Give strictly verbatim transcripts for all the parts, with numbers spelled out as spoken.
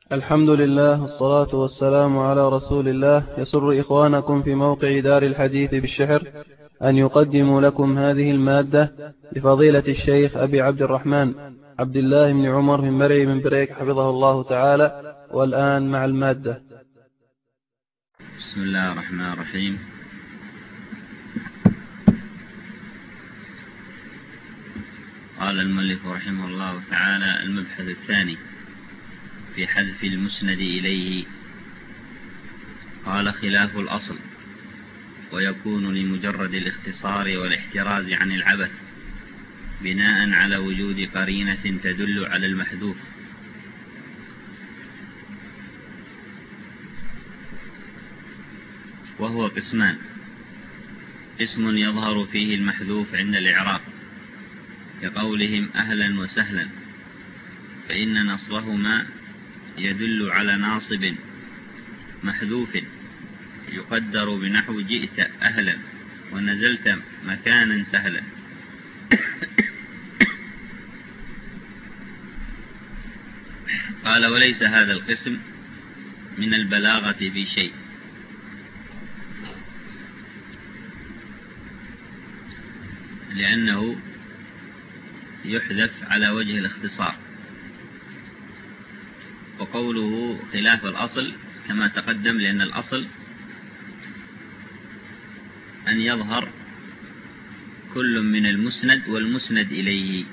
الحمد لله والصلاة والسلام على رسول الله. يسر إخوانكم في موقع دار الحديث بالشحر أن يقدموا لكم هذه المادة لفضيلة الشيخ أبي عبد الرحمن عبد الله بن عمر بن مري بن بريك حفظه الله تعالى. والآن مع المادة. بسم الله الرحمن الرحيم. قال المؤلف رحمه الله تعالى: المبحث الثاني في حذف المسند إليه. قال: خلاف الأصل، ويكون لمجرد الاختصار والاحتراز عن العبث بناء على وجود قرينة تدل على المحذوف، وهو قسمان: قسم يظهر فيه المحذوف عند الإعراب كقولهم أهلا وسهلا، فإن نصبهما يدل على ناصب محذوف يقدر بنحو جئت أهلا ونزلت مكانا سهلا. قال: وليس هذا القسم من البلاغة في شيء، لأنه يحذف على وجه الاختصار. وقوله خلاف الأصل كما تقدم، لأن الأصل أن يظهر كل من المسند والمسند إليه،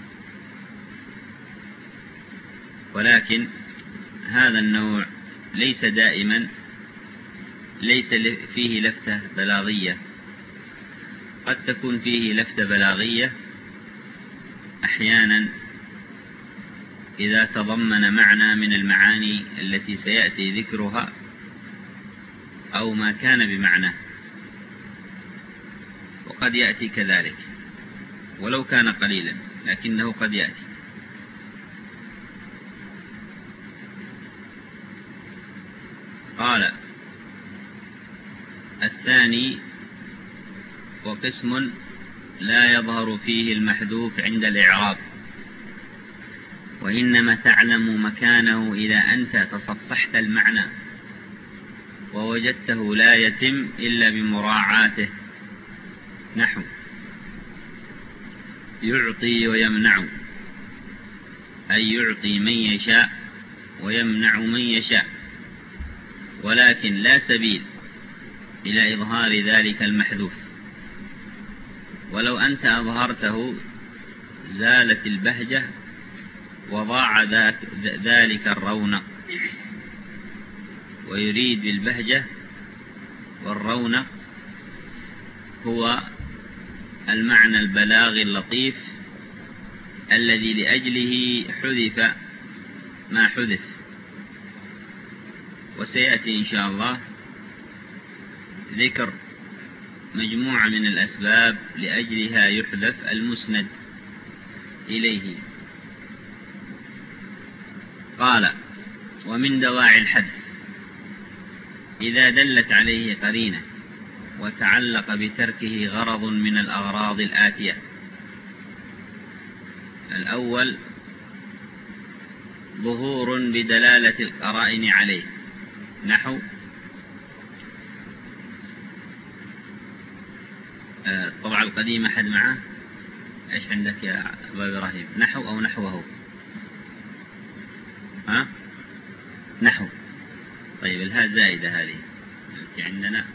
ولكن هذا النوع ليس دائما ليس فيه لفتة بلاغية. قد تكون فيه لفتة بلاغية أحيانا إذا تضمن معنى من المعاني التي سيأتي ذكرها أو ما كان بمعنى، وقد يأتي كذلك ولو كان قليلا، لكنه قد يأتي. قال: الثاني: وقسم لا يظهر فيه المحذوف عند الإعراب، وإنما تعلم مكانه إذا أنت تصفحت المعنى ووجدته لا يتم إلا بمراعاته، نحو يعطي ويمنع، أي يعطي من يشاء ويمنع من يشاء، ولكن لا سبيل إلى إظهار ذلك المحذوف، ولو أنت أظهرته زالت البهجة وضاع ذلك الرونق. ويريد بالبهجة والرونق هو المعنى البلاغي اللطيف الذي لأجله حذف ما حذف. وسيأتي إن شاء الله ذكر مجموعة من الأسباب لأجلها يحذف المسند إليه. قال: ومن دواعي الحذف إذا دلت عليه قرينة وتعلق بتركه غرض من الأغراض الآتية. الأول: ظهور بدلالة القرائن عليه، نحو الطبعة القديمة حد معه إيش عندك يا أبا إبراهيم؟ نحو أو نحوه؟ ها؟ نحو. طيب الهاء زائدة هذه التي عندنا.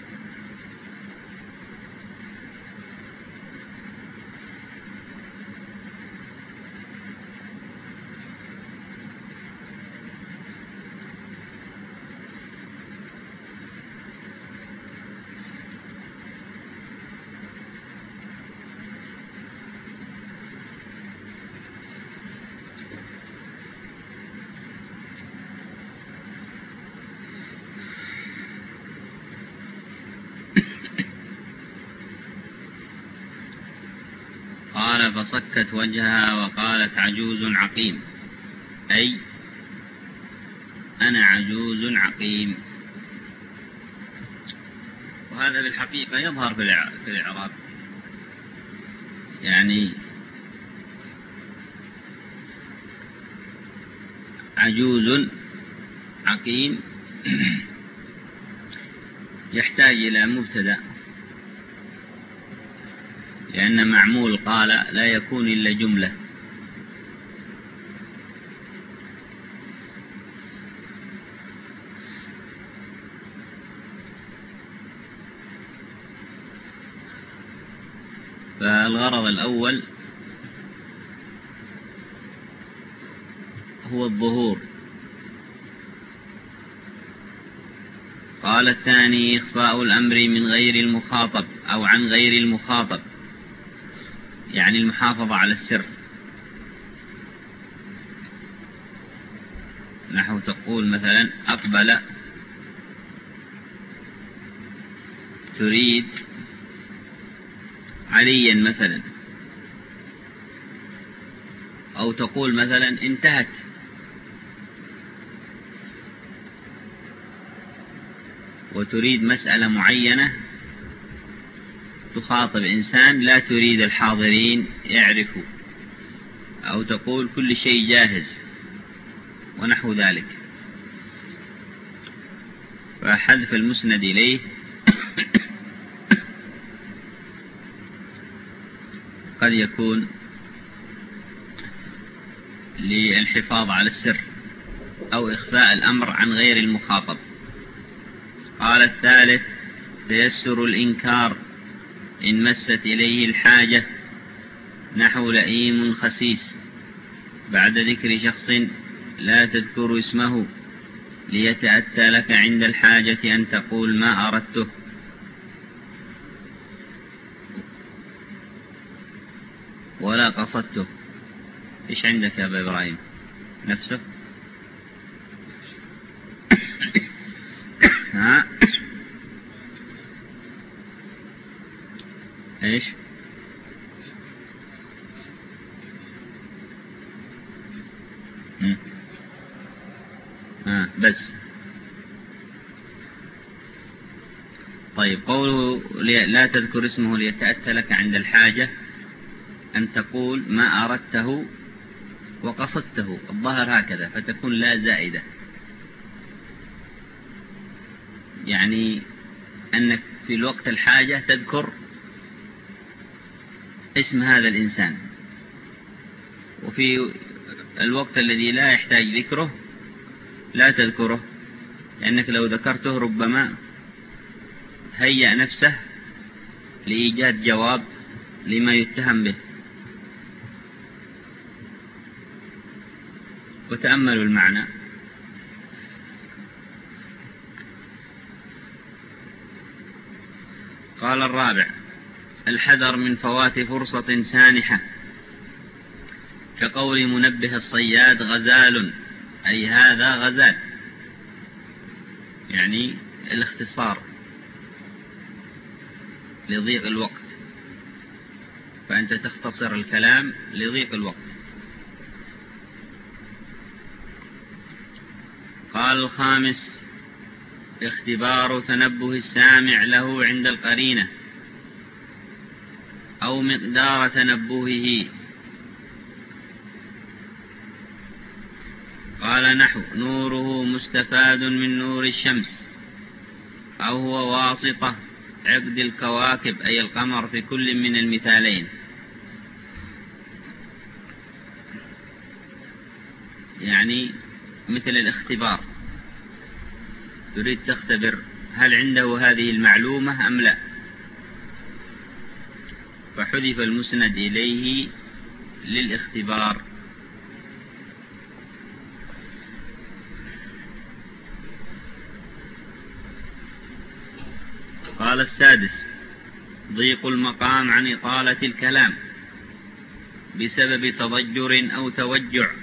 قال: فصكت وجهها وقالت عجوز عقيم، أي أنا عجوز عقيم. وهذا بالحقيقة يظهر في الإعراب، يعني عجوز عقيم يحتاج إلى مبتدأ، لأن معمول قال لا يكون إلا جملة. فالغرض الأول هو الظهور. قال الثاني إخفاء الأمر من غير المخاطب أو عن غير المخاطب، يعني المحافظة على السر. نحو تقول مثلا أقبل تريد عليا مثلا، أو تقول مثلا انتهت وتريد مسألة معينة، تخاطب إنسان لا تريد الحاضرين يعرفوا، أو تقول كل شيء جاهز ونحو ذلك. فحذف المسند إليه قد يكون للحفاظ على السر أو إخفاء الأمر عن غير المخاطب. قال الثالث تيسر الإنكار إن مست إليه الحاجة، نحو لئيم خسيس، بعد ذكر شخص لا تذكر اسمه ليتأتى لك عند الحاجة أن تقول ما أردته. ولا قصدته. إيش عندك يا أبا إبراهيم؟ نفسه؟ ها؟ إيش؟ ها بس. طيب قوله لا تذكر اسمه ليتأتى لك عند الحاجة أن تقول ما أردته وقصدته، الظاهر هكذا، فتكون لا زائدة، يعني أنك في الوقت الحاجة تذكر اسم هذا الإنسان، وفي الوقت الذي لا يحتاج ذكره لا تذكره، لأنك لو ذكرته ربما هيأ نفسه لإيجاد جواب لما يتهم به. وتأملوا المعنى. قال الرابع الحذر من فوات فرصة سانحة، كقول منبه الصياد غزال، أي هذا غزال، يعني الاختصار لضيق الوقت، فأنت تختصر الكلام لضيق الوقت. قال الخامس اختبار تنبه السامع له عند القرينة أو مقدار تنبهه. قال نحو نوره مستفاد من نور الشمس، أو هو واسطة عقد الكواكب أي القمر في كل من المثالين. يعني مثل الاختبار، تريد تختبر هل عنده هذه المعلومة أم لا، فحذف المسند إليه للاختبار. قال السادس ضيق المقام عن إطالة الكلام بسبب تضجر أو توجع،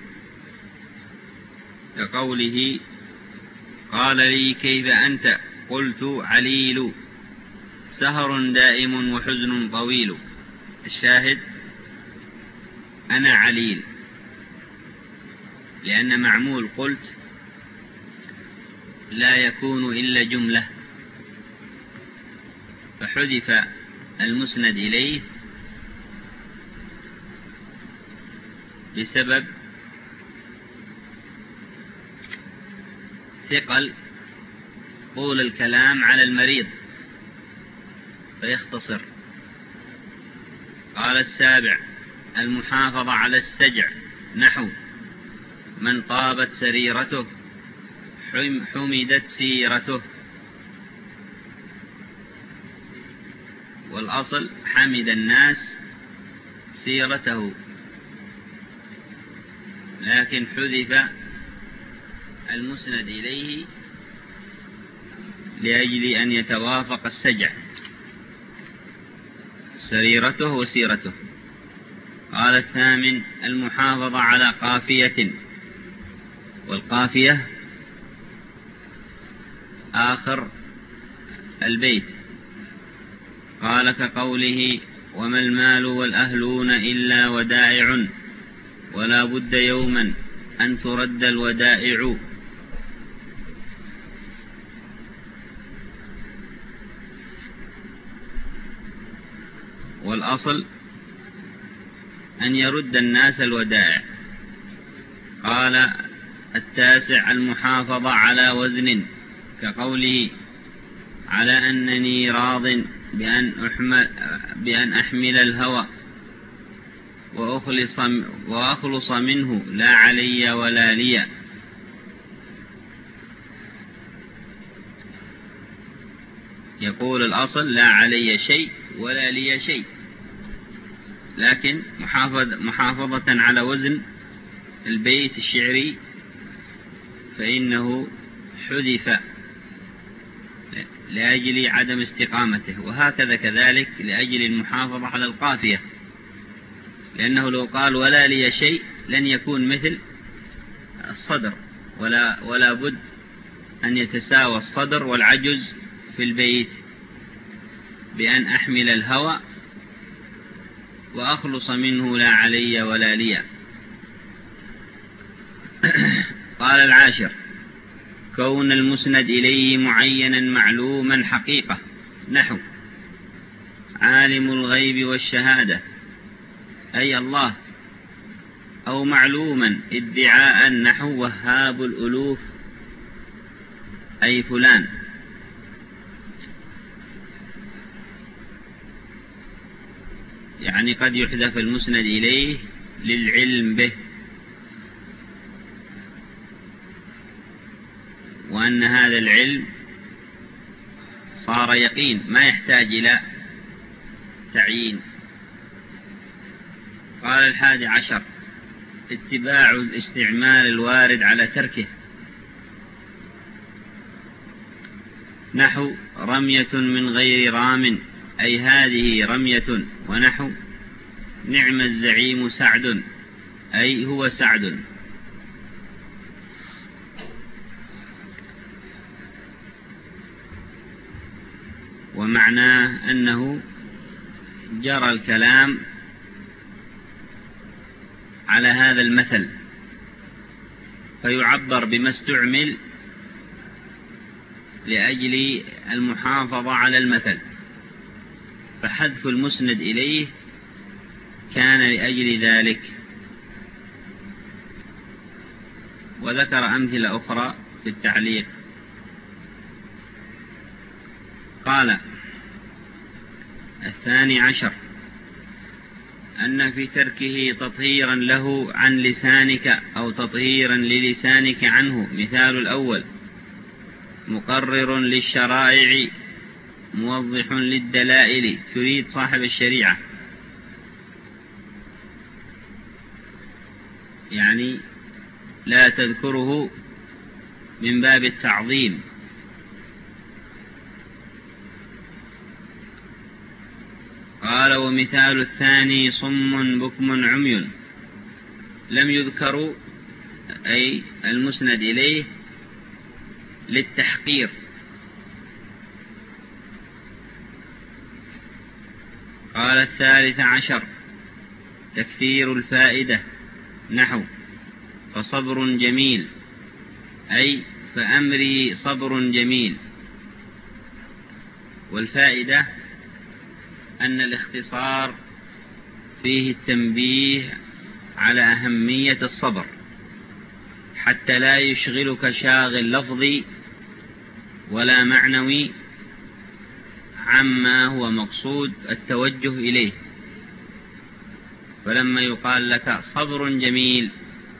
كقوله قال لي كيف أنت قلت عليل، سهر دائم وحزن طويل. الشاهد أنا عليل، لأن معمول قلت لا يكون إلا جملة، فحذف المسند إليه بسبب الثقل طول الكلام على المريض فيختصر. قال السابع المحافظة على السجع، نحو من طابت سريرته حمدت سيرته، والأصل حمد الناس سيرته، لكن حذف المسند إليه لأجل أن يتوافق السجع سريرته وسيرته. قال الثامن المحافظة على قافية، والقافية آخر البيت. قال كقوله وما المال والأهلون إلا ودائع ولا بد يوما أن ترد الودائع. والأصل أن يرد الناس الودائع. قال التاسع المحافظة على وزن، كقوله على أنني راض بأن أحمل, بأن أحمل الهوى وأخلص, وأخلص منه لا علي ولا لي. يقول الأصل لا علي شيء ولا لي شيء، لكن محافظة على وزن البيت الشعري فإنه حذف لأجل عدم استقامته، وهكذا كذلك لأجل المحافظة على القافية، لأنه لو قال ولا لي شيء لن يكون مثل الصدر، ولا, ولا بد أن يتساوى الصدر والعجز في البيت بأن أحمل الهوى وأخلص منه لا علي ولا لي. قال العاشر كون المسند إليه معينا معلوما حقيقة، نحو عالم الغيب والشهادة أي الله، أو معلوما ادعاء نحو وهاب الألوف أي فلان. يعني قد يحذف المسند إليه للعلم به، وأن هذا العلم صار يقين ما يحتاج إلى تعيين. قال الحادي عشر اتباع الاستعمال الوارد على تركه، نحو رمية من غير رام أي هذه رمية، ونحو نعم الزعيم سعد أي هو سعد. ومعناه أنه جرى الكلام على هذا المثل، فيعبر بما استعمل لأجل المحافظة على المثل، فحذف المسند إليه كان لأجل ذلك. وذكر أمثلة أخرى في التعليق. قال الثاني عشر أن في تركه تطهيرا له عن لسانك أو تطهيرا للسانك عنه. مثال الأول مقرر للشرائع موضح للدلائل، تريد صاحب الشريعة، يعني لا تذكره من باب التعظيم. قال ومثال الثاني صم بكم عمي، لم يذكروا أي المسند إليه للتحقير. قال الثالث عشر تكثير الفائدة، نحو فصبر جميل أي فأمري صبر جميل. والفائدة أن الاختصار فيه التنبيه على أهمية الصبر حتى لا يشغلك شاغل لفظي ولا معنوي عما هو مقصود التوجه إليه. فلما يقال لك صبر جميل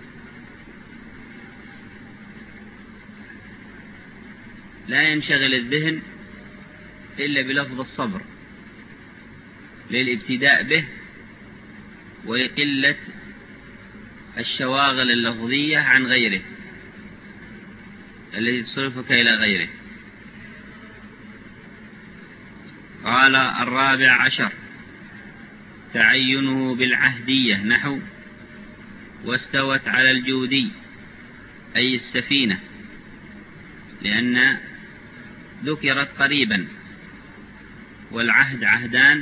لا ينشغل الذهن إلا بلفظ الصبر للابتداء به ولقلة الشواغل اللفظية عن غيره التي تصرفك إلى غيره. قال الرابع عشر تعينه بالعهدية، نحو واستوت على الجودي أي السفينة، لأن ذكرت قريبا، والعهد عهدان،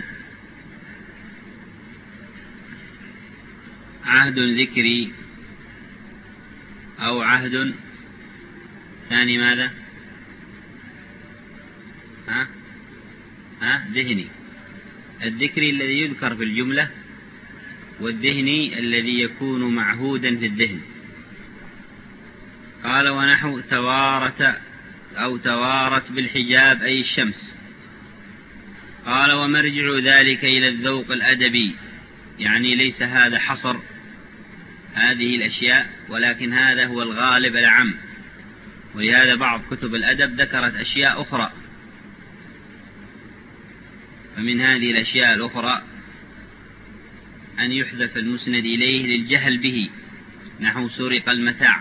عهد ذكري أو عهد ثاني ماذا؟ ها؟ ها؟ ذهني. الذكري الذي يذكر في الجملة، والذهني الذي يكون معهودا في الذهن. قال ونحو توارت أو توارت بالحجاب أي الشمس. قال ومرجع ذلك إلى الذوق الأدبي، يعني ليس هذا حصر هذه الأشياء، ولكن هذا هو الغالب العام. ولهذا بعض كتب الأدب ذكرت أشياء أخرى، فمن هذه الأشياء الأخرى أن يحذف المسند إليه للجهل به، نحو سرق المتاع.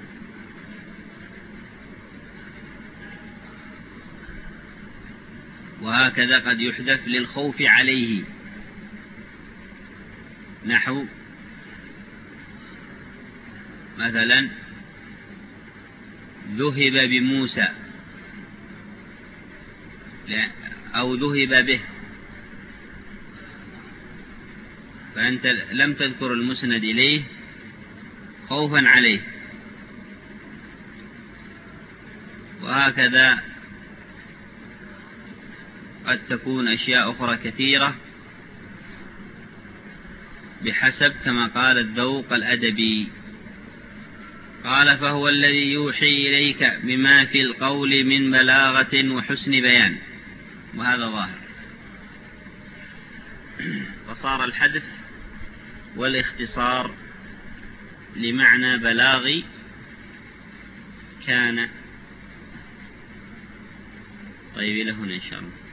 وهكذا قد يحذف للخوف عليه، نحو مثلا ذهب بموسى أو ذهب به، فأنت لم تذكر المسند إليه خوفا عليه. وهكذا قد تكون أشياء أخرى كثيرة بحسب كما قال الذوق الأدبي. قال فهو الذي يوحي إليك بما في القول من بلاغة وحسن بيان، وهذا ظاهر. وصار الحذف والاختصار لمعنى بلاغي كان. طيب إلى هنا إن شاء الله.